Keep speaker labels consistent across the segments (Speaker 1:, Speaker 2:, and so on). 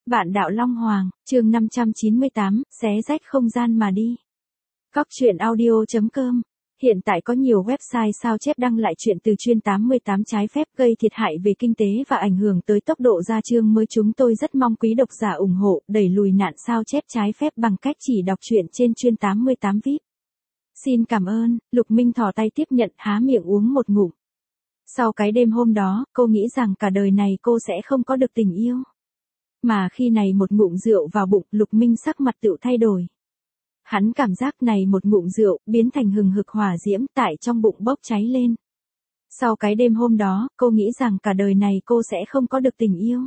Speaker 1: Vạn đạo Long Hoàng, chương 598, xé rách không gian mà đi. Góc truyện audio.com. Hiện tại có nhiều website sao chép đăng lại chuyện từ chuyên 88 trái phép gây thiệt hại về kinh tế và ảnh hưởng tới tốc độ ra chương mới. Chúng tôi rất mong quý độc giả ủng hộ, đẩy lùi nạn sao chép trái phép bằng cách chỉ đọc truyện trên chuyên 88 VIP. Xin cảm ơn. Lục Minh thò tay tiếp nhận, há miệng uống một ngụm. Sau cái đêm hôm đó, cô nghĩ rằng cả đời này cô sẽ không có được tình yêu. Mà khi này một ngụm rượu vào bụng, Lục Minh sắc mặt tự thay đổi. Hắn cảm giác này một ngụm rượu, biến thành hừng hực hỏa diễm tại trong bụng bốc cháy lên. Sau cái đêm hôm đó, cô nghĩ rằng cả đời này cô sẽ không có được tình yêu.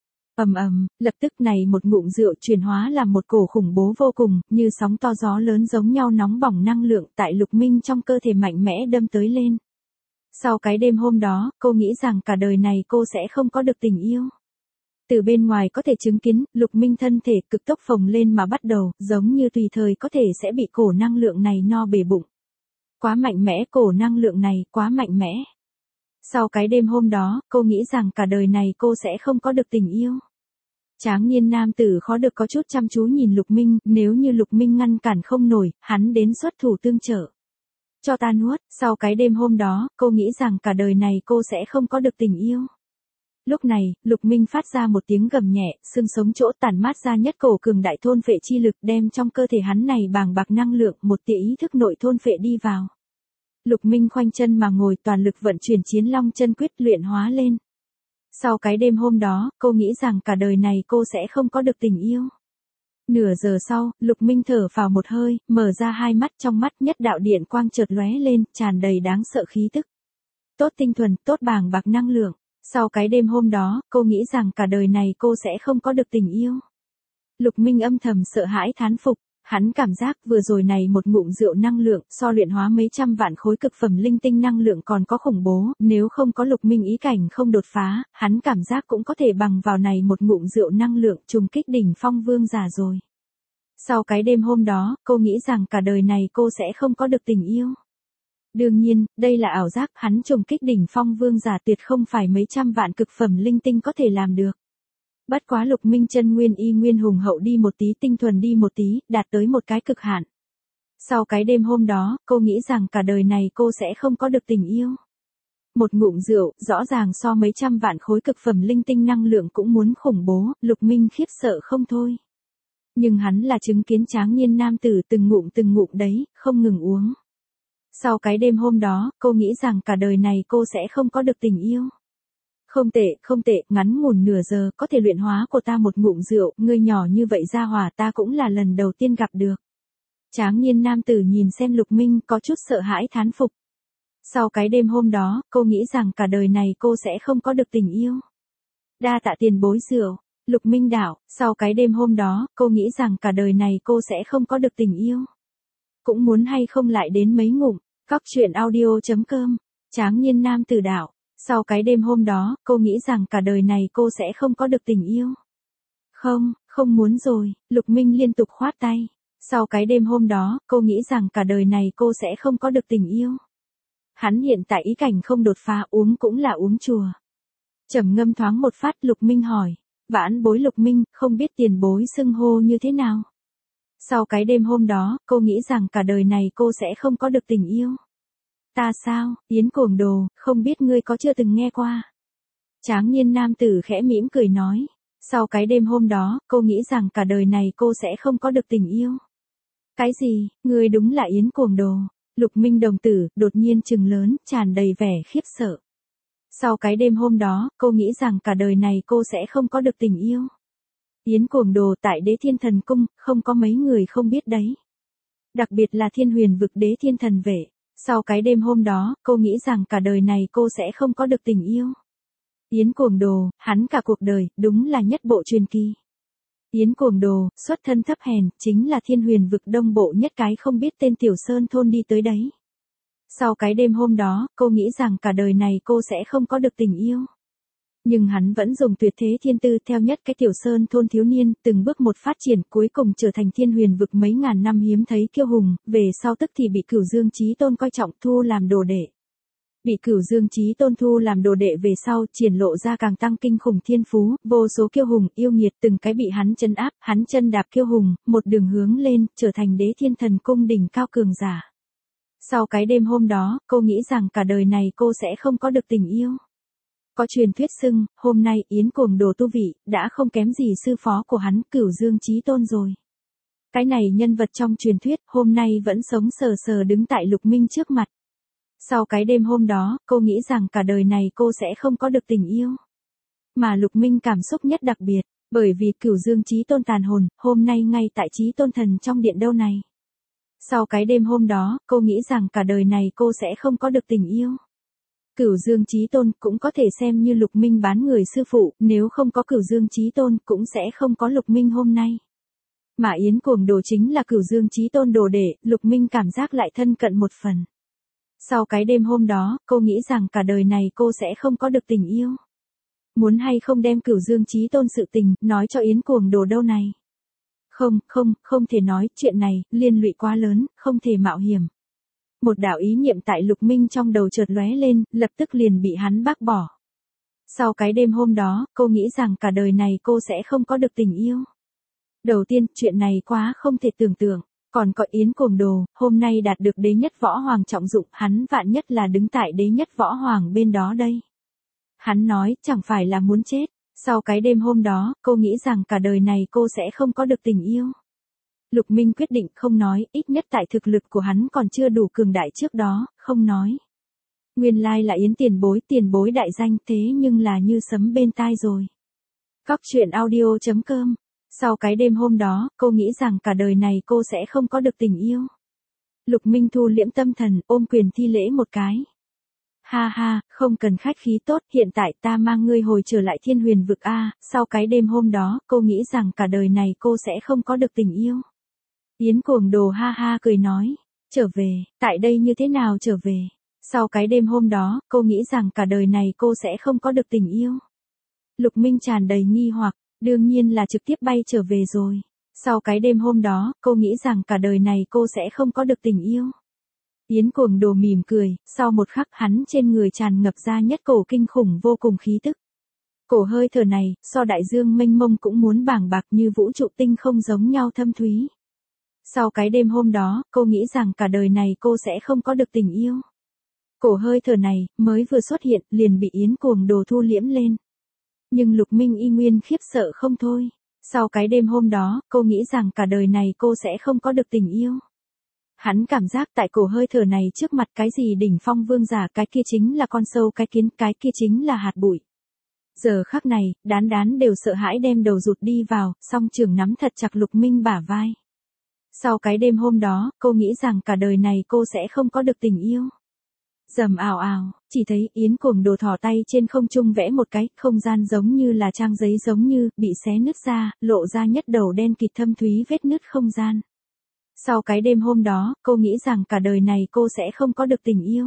Speaker 1: Lập tức này một ngụm rượu chuyển hóa làm một cổ khủng bố vô cùng, như sóng to gió lớn giống nhau nóng bỏng năng lượng tại Lục Minh trong cơ thể mạnh mẽ đâm tới lên. Sau cái đêm hôm đó, cô nghĩ rằng cả đời này cô sẽ không có được tình yêu. Từ bên ngoài có thể chứng kiến, Lục Minh thân thể cực tốc phồng lên mà bắt đầu, giống như tùy thời có thể sẽ bị cổ năng lượng này no bể bụng. Quá mạnh mẽ, cổ năng lượng này, quá mạnh mẽ. Sau cái đêm hôm đó, cô nghĩ rằng cả đời này cô sẽ không có được tình yêu. Tráng niên nam tử khó được có chút chăm chú nhìn Lục Minh, nếu như Lục Minh ngăn cản không nổi, hắn đến xuất thủ tương trợ. Cho ta nuốt, sau cái đêm hôm đó, cô nghĩ rằng cả đời này cô sẽ không có được tình yêu. Lúc này, Lục Minh phát ra một tiếng gầm nhẹ, xương sống chỗ tản mát ra nhất cổ cường đại thôn phệ chi lực đem trong cơ thể hắn này bàng bạc năng lượng một tia ý thức nội thôn phệ đi vào. Lục Minh khoanh chân mà ngồi toàn lực vận chuyển Chiến Long chân quyết luyện hóa lên. Sau cái đêm hôm đó, cô nghĩ rằng cả đời này cô sẽ không có được tình yêu. Nửa giờ sau, Lục Minh thở phào một hơi, mở ra hai mắt, trong mắt nhất đạo điện quang chợt lóe lên, tràn đầy đáng sợ khí tức. Tốt tinh thuần, tốt bàng bạc năng lượng. Sau cái đêm hôm đó, cô nghĩ rằng cả đời này cô sẽ không có được tình yêu. Lục Minh âm thầm sợ hãi thán phục, hắn cảm giác vừa rồi này một ngụm rượu năng lượng so luyện hóa mấy trăm vạn khối cực phẩm linh tinh năng lượng còn có khủng bố, nếu không có Lục Minh ý cảnh không đột phá, hắn cảm giác cũng có thể bằng vào này một ngụm rượu năng lượng trùng kích đỉnh phong vương giả rồi. Sau cái đêm hôm đó, cô nghĩ rằng cả đời này cô sẽ không có được tình yêu. Đương nhiên, đây là ảo giác, hắn trùng kích đỉnh phong vương giả tuyệt không phải mấy trăm vạn cực phẩm linh tinh có thể làm được. Bất quá Lục Minh chân nguyên y nguyên hùng hậu đi một tí, tinh thuần đi một tí, đạt tới một cái cực hạn. Sau cái đêm hôm đó, cô nghĩ rằng cả đời này cô sẽ không có được tình yêu. Một ngụm rượu, rõ ràng so mấy trăm vạn khối cực phẩm linh tinh năng lượng cũng muốn khủng bố, Lục Minh khiếp sợ không thôi. Nhưng hắn là chứng kiến tráng niên nam tử từng ngụm đấy, không ngừng uống. Sau cái đêm hôm đó, cô nghĩ rằng cả đời này cô sẽ không có được tình yêu. Không tệ, ngắn ngủn nửa giờ có thể luyện hóa của ta một ngụm rượu, ngươi nhỏ như vậy ra hỏa ta cũng là lần đầu tiên gặp được. Tráng niên nam tử nhìn xem Lục Minh có chút sợ hãi thán phục. Sau cái đêm hôm đó, cô nghĩ rằng cả đời này cô sẽ không có được tình yêu. Đa tạ tiền bối rượu, Lục Minh đạo, sau cái đêm hôm đó, cô nghĩ rằng cả đời này cô sẽ không có được tình yêu. Cũng muốn hay không lại đến mấy ngụm. Góc truyện audio.com. Tráng niên nam tử đạo. Sau cái đêm hôm đó, cô nghĩ rằng cả đời này cô sẽ không có được tình yêu. Không muốn rồi, Lục Minh liên tục khoát tay. Sau cái đêm hôm đó, cô nghĩ rằng cả đời này cô sẽ không có được tình yêu. Hắn hiện tại ý cảnh không đột phá, uống cũng là uống chùa. Trầm ngâm thoáng một phát, Lục Minh hỏi. Vãn bối Lục Minh, không biết tiền bối xưng hô như thế nào. Sau cái đêm hôm đó, cô nghĩ rằng cả đời này cô sẽ không có được tình yêu. Ta sao, Yến Cuồng Đồ, không biết ngươi có chưa từng nghe qua. Tráng niên nam tử khẽ mỉm cười nói. Sau cái đêm hôm đó, cô nghĩ rằng cả đời này cô sẽ không có được tình yêu. Cái gì, ngươi đúng là Yến Cuồng Đồ. Lục Minh đồng tử, đột nhiên trừng lớn, tràn đầy vẻ khiếp sợ. Sau cái đêm hôm đó, cô nghĩ rằng cả đời này cô sẽ không có được tình yêu. Yến Cuồng Đồ tại Đế Thiên Thần Cung, không có mấy người không biết đấy. Đặc biệt là Thiên Huyền vực Đế Thiên Thần Vệ. Sau cái đêm hôm đó, cô nghĩ rằng cả đời này cô sẽ không có được tình yêu. Yến Cuồng Đồ, hắn cả cuộc đời, đúng là nhất bộ truyền kỳ. Yến Cuồng Đồ, xuất thân thấp hèn, chính là Thiên Huyền vực đông bộ nhất cái không biết tên tiểu sơn thôn đi tới đấy. Sau cái đêm hôm đó, cô nghĩ rằng cả đời này cô sẽ không có được tình yêu. Nhưng hắn vẫn dùng tuyệt thế thiên tư theo nhất cái tiểu sơn thôn thiếu niên, từng bước một phát triển, cuối cùng trở thành Thiên Huyền vực mấy ngàn năm hiếm thấy kiêu hùng, về sau tức thì bị Cửu Dương Chí Tôn coi trọng thu làm đồ đệ. Bị Cửu Dương Chí Tôn thu làm đồ đệ về sau, triển lộ ra càng tăng kinh khủng thiên phú, vô số kiêu hùng, yêu nghiệt từng cái bị hắn trấn áp, hắn chân đạp kiêu hùng, một đường hướng lên, trở thành Đế Thiên Thần Cung đỉnh cao cường giả. Sau cái đêm hôm đó, cô nghĩ rằng cả đời này cô sẽ không có được tình yêu. Có truyền thuyết xưng, hôm nay Yến Cuồng Đồ tu vị, đã không kém gì sư phó của hắn, Cửu Dương Chí Tôn rồi. Cái này nhân vật trong truyền thuyết, hôm nay vẫn sống sờ sờ đứng tại Lục Minh trước mặt. Sau cái đêm hôm đó, cô nghĩ rằng cả đời này cô sẽ không có được tình yêu. Mà Lục Minh cảm xúc nhất đặc biệt, bởi vì Cửu Dương Chí Tôn tàn hồn, hôm nay ngay tại Chí Tôn Thần trong điện đâu này. Sau cái đêm hôm đó, cô nghĩ rằng cả đời này cô sẽ không có được tình yêu. Cửu Dương Chí Tôn cũng có thể xem như Lục Minh bán người sư phụ, nếu không có Cửu Dương Chí Tôn cũng sẽ không có Lục Minh hôm nay. Mà Yến Cuồng Đồ chính là Cửu Dương Chí Tôn đồ đệ, Lục Minh cảm giác lại thân cận một phần. Sau cái đêm hôm đó, cô nghĩ rằng cả đời này cô sẽ không có được tình yêu. Muốn hay không đem Cửu Dương Chí Tôn sự tình, nói cho Yến Cuồng Đồ đâu này. Không thể nói, chuyện này, liên lụy quá lớn, không thể mạo hiểm. Một đạo ý niệm tại Lục Minh trong đầu chợt lóe lên, lập tức liền bị hắn bác bỏ. Sau cái đêm hôm đó, cô nghĩ rằng cả đời này cô sẽ không có được tình yêu. Đầu tiên, chuyện này quá không thể tưởng tượng. Còn có Yến Cuồng Đồ, hôm nay đạt được đế nhất võ hoàng trọng dụng, hắn vạn nhất là đứng tại đế nhất võ hoàng bên đó đây. Hắn nói, chẳng phải là muốn chết. Sau cái đêm hôm đó, cô nghĩ rằng cả đời này cô sẽ không có được tình yêu. Lục Minh quyết định không nói, ít nhất tại thực lực của hắn còn chưa đủ cường đại trước đó, không nói. Nguyên lai là Yến tiền bối đại danh, thế nhưng là như sấm bên tai rồi. Cóc truyện audio.com. Sau cái đêm hôm đó, cô nghĩ rằng cả đời này cô sẽ không có được tình yêu. Lục Minh thu liễm tâm thần, ôm quyền thi lễ một cái. Ha, không cần khách khí tốt, hiện tại ta mang ngươi hồi trở lại Thiên Huyền vực a. Sau cái đêm hôm đó, cô nghĩ rằng cả đời này cô sẽ không có được tình yêu. Yến Cuồng Đồ ha cười nói, trở về, tại đây như thế nào trở về? Sau cái đêm hôm đó, cô nghĩ rằng cả đời này cô sẽ không có được tình yêu. Lục Minh tràn đầy nghi hoặc, đương nhiên là trực tiếp bay trở về rồi. Sau cái đêm hôm đó, cô nghĩ rằng cả đời này cô sẽ không có được tình yêu. Yến Cuồng Đồ mỉm cười, sau một khắc hắn trên người tràn ngập ra nhất cổ kinh khủng vô cùng khí tức. Cổ hơi thở này, so đại dương mênh mông cũng muốn bàng bạc như vũ trụ tinh không giống nhau thâm thúy. Sau cái đêm hôm đó, cô nghĩ rằng cả đời này cô sẽ không có được tình yêu. Cổ hơi thở này, mới vừa xuất hiện, liền bị Yến Cuồng Đồ thu liễm lên. Nhưng Lục Minh y nguyên khiếp sợ không thôi. Sau cái đêm hôm đó, cô nghĩ rằng cả đời này cô sẽ không có được tình yêu. Hắn cảm giác tại cổ hơi thở này trước mặt cái gì đỉnh phong vương giả, cái kia chính là con sâu cái kiến, cái kia chính là hạt bụi. Giờ khắc này, đán đều sợ hãi đem đầu rụt đi vào, song trường nắm thật chặt Lục Minh bả vai. Sau cái đêm hôm đó, cô nghĩ rằng cả đời này cô sẽ không có được tình yêu. Rầm ào, chỉ thấy Yến Cuồng Đồ thò tay trên không trung vẽ một cái, không gian giống như là trang giấy giống như, bị xé nứt ra, lộ ra nhất đầu đen kịt thâm thúy vết nứt không gian. Sau cái đêm hôm đó, cô nghĩ rằng cả đời này cô sẽ không có được tình yêu.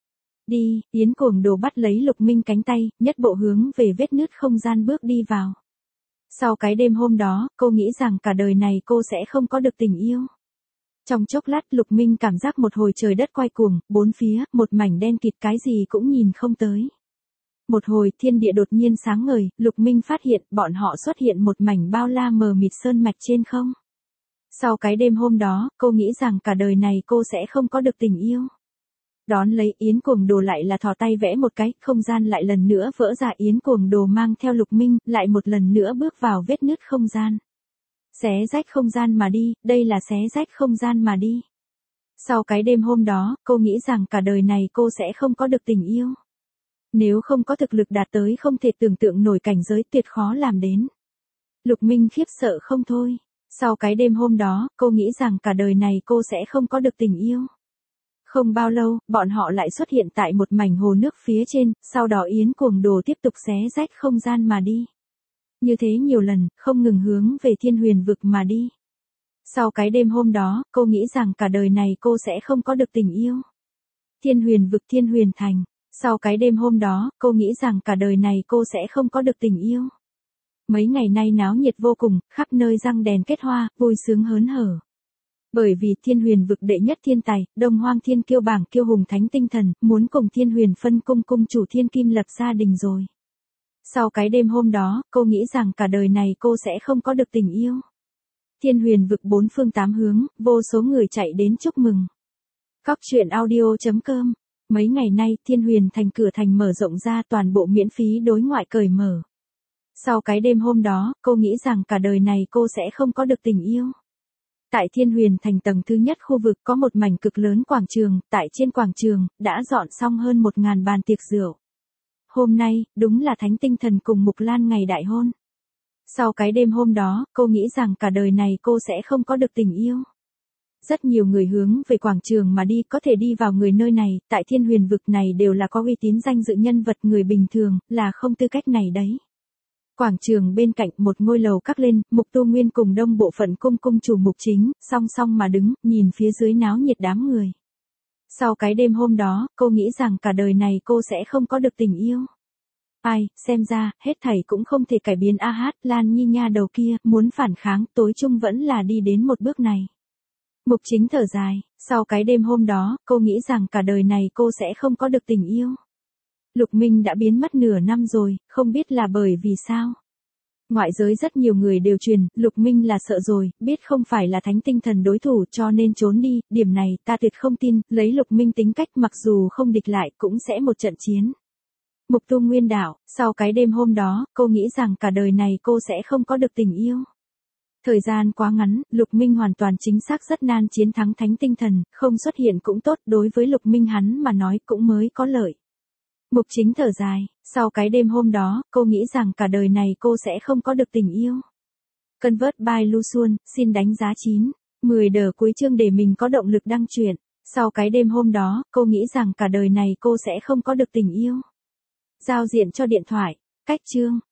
Speaker 1: Đi, Yến Cuồng Đồ bắt lấy Lục Minh cánh tay, nhất bộ hướng về vết nứt không gian bước đi vào. Sau cái đêm hôm đó, cô nghĩ rằng cả đời này cô sẽ không có được tình yêu. Trong chốc lát Lục Minh cảm giác một hồi trời đất quay cuồng, bốn phía, một mảnh đen kịt cái gì cũng nhìn không tới. Một hồi thiên địa đột nhiên sáng ngời, Lục Minh phát hiện bọn họ xuất hiện một mảnh bao la mờ mịt sơn mạch trên không. Sau cái đêm hôm đó, cô nghĩ rằng cả đời này cô sẽ không có được tình yêu. Đón lấy Yến Cuồng Đồ lại là thò tay vẽ một cái, không gian lại lần nữa vỡ ra, Yến Cuồng Đồ mang theo Lục Minh, lại một lần nữa bước vào vết nứt không gian. Xé rách không gian mà đi, đây là xé rách không gian mà đi. Sau cái đêm hôm đó, cô nghĩ rằng cả đời này cô sẽ không có được tình yêu. Nếu không có thực lực đạt tới không thể tưởng tượng nổi cảnh giới tuyệt khó làm đến. Lục Minh khiếp sợ không thôi. Sau cái đêm hôm đó, cô nghĩ rằng cả đời này cô sẽ không có được tình yêu. Không bao lâu, bọn họ lại xuất hiện tại một mảnh hồ nước phía trên, sau đó Yến Cuồng Đồ tiếp tục xé rách không gian mà đi. Như thế nhiều lần, không ngừng hướng về Thiên Huyền vực mà đi. Sau cái đêm hôm đó, cô nghĩ rằng cả đời này cô sẽ không có được tình yêu. Thiên Huyền vực Thiên Huyền thành. Sau cái đêm hôm đó, cô nghĩ rằng cả đời này cô sẽ không có được tình yêu. Mấy ngày nay náo nhiệt vô cùng, khắp nơi răng đèn kết hoa, vui sướng hớn hở. Bởi vì Thiên Huyền vực đệ nhất thiên tài, Đông Hoang Thiên Kiêu bảng kiêu hùng thánh tinh thần, muốn cùng Thiên Huyền phân cung cung chủ Thiên Kim lập gia đình rồi. Sau cái đêm hôm đó, cô nghĩ rằng cả đời này cô sẽ không có được tình yêu. Thiên Huyền vực bốn phương tám hướng, vô số người chạy đến chúc mừng. Cóc truyện audio.com. Mấy ngày nay, Thiên Huyền thành cửa thành mở rộng ra, toàn bộ miễn phí đối ngoại cởi mở. Sau cái đêm hôm đó, cô nghĩ rằng cả đời này cô sẽ không có được tình yêu. Tại Thiên Huyền thành tầng thứ nhất khu vực có một mảnh cực lớn quảng trường, tại trên quảng trường, đã dọn xong hơn 1000 bàn tiệc rượu. Hôm nay, đúng là Thánh Tinh Thần cùng Mục Lan ngày đại hôn. Sau cái đêm hôm đó, cô nghĩ rằng cả đời này cô sẽ không có được tình yêu. Rất nhiều người hướng về quảng trường mà đi, có thể đi vào người nơi này, tại Thiên Huyền vực này đều là có uy tín danh dự nhân vật, người bình thường, là không tư cách này đấy. Quảng trường bên cạnh một ngôi lầu cắt lên, Mục Tu Nguyên cùng đông bộ phận cung chủ Mục Chính, song song mà đứng, nhìn phía dưới náo nhiệt đám người. Sau cái đêm hôm đó, cô nghĩ rằng cả đời này cô sẽ không có được tình yêu. Ai, xem ra, hết thảy cũng không thể cải biến a hát, Lan Nhi nha đầu kia, muốn phản kháng, tối chung vẫn là đi đến một bước này. Mục Chính thở dài, sau cái đêm hôm đó, cô nghĩ rằng cả đời này cô sẽ không có được tình yêu. Lục Minh đã biến mất nửa năm rồi, không biết là bởi vì sao. Ngoại giới rất nhiều người đều truyền, Lục Minh là sợ rồi, biết không phải là Thánh Tinh Thần đối thủ cho nên trốn đi, điểm này ta tuyệt không tin, lấy Lục Minh tính cách mặc dù không địch lại cũng sẽ một trận chiến. Mục Tu Nguyên đạo, sau cái đêm hôm đó, cô nghĩ rằng cả đời này cô sẽ không có được tình yêu. Thời gian quá ngắn, Lục Minh hoàn toàn chính xác rất nan chiến thắng Thánh Tinh Thần, không xuất hiện cũng tốt, đối với Lục Minh hắn mà nói cũng mới có lợi. Mục Chính thở dài, sau cái đêm hôm đó, cô nghĩ rằng cả đời này cô sẽ không có được tình yêu. Convert by Lu Xuân, xin đánh giá 9, 10 đờ cuối chương để mình có động lực đăng truyện. Sau cái đêm hôm đó, cô nghĩ rằng cả đời này cô sẽ không có được tình yêu. Giao diện cho điện thoại, cách chương.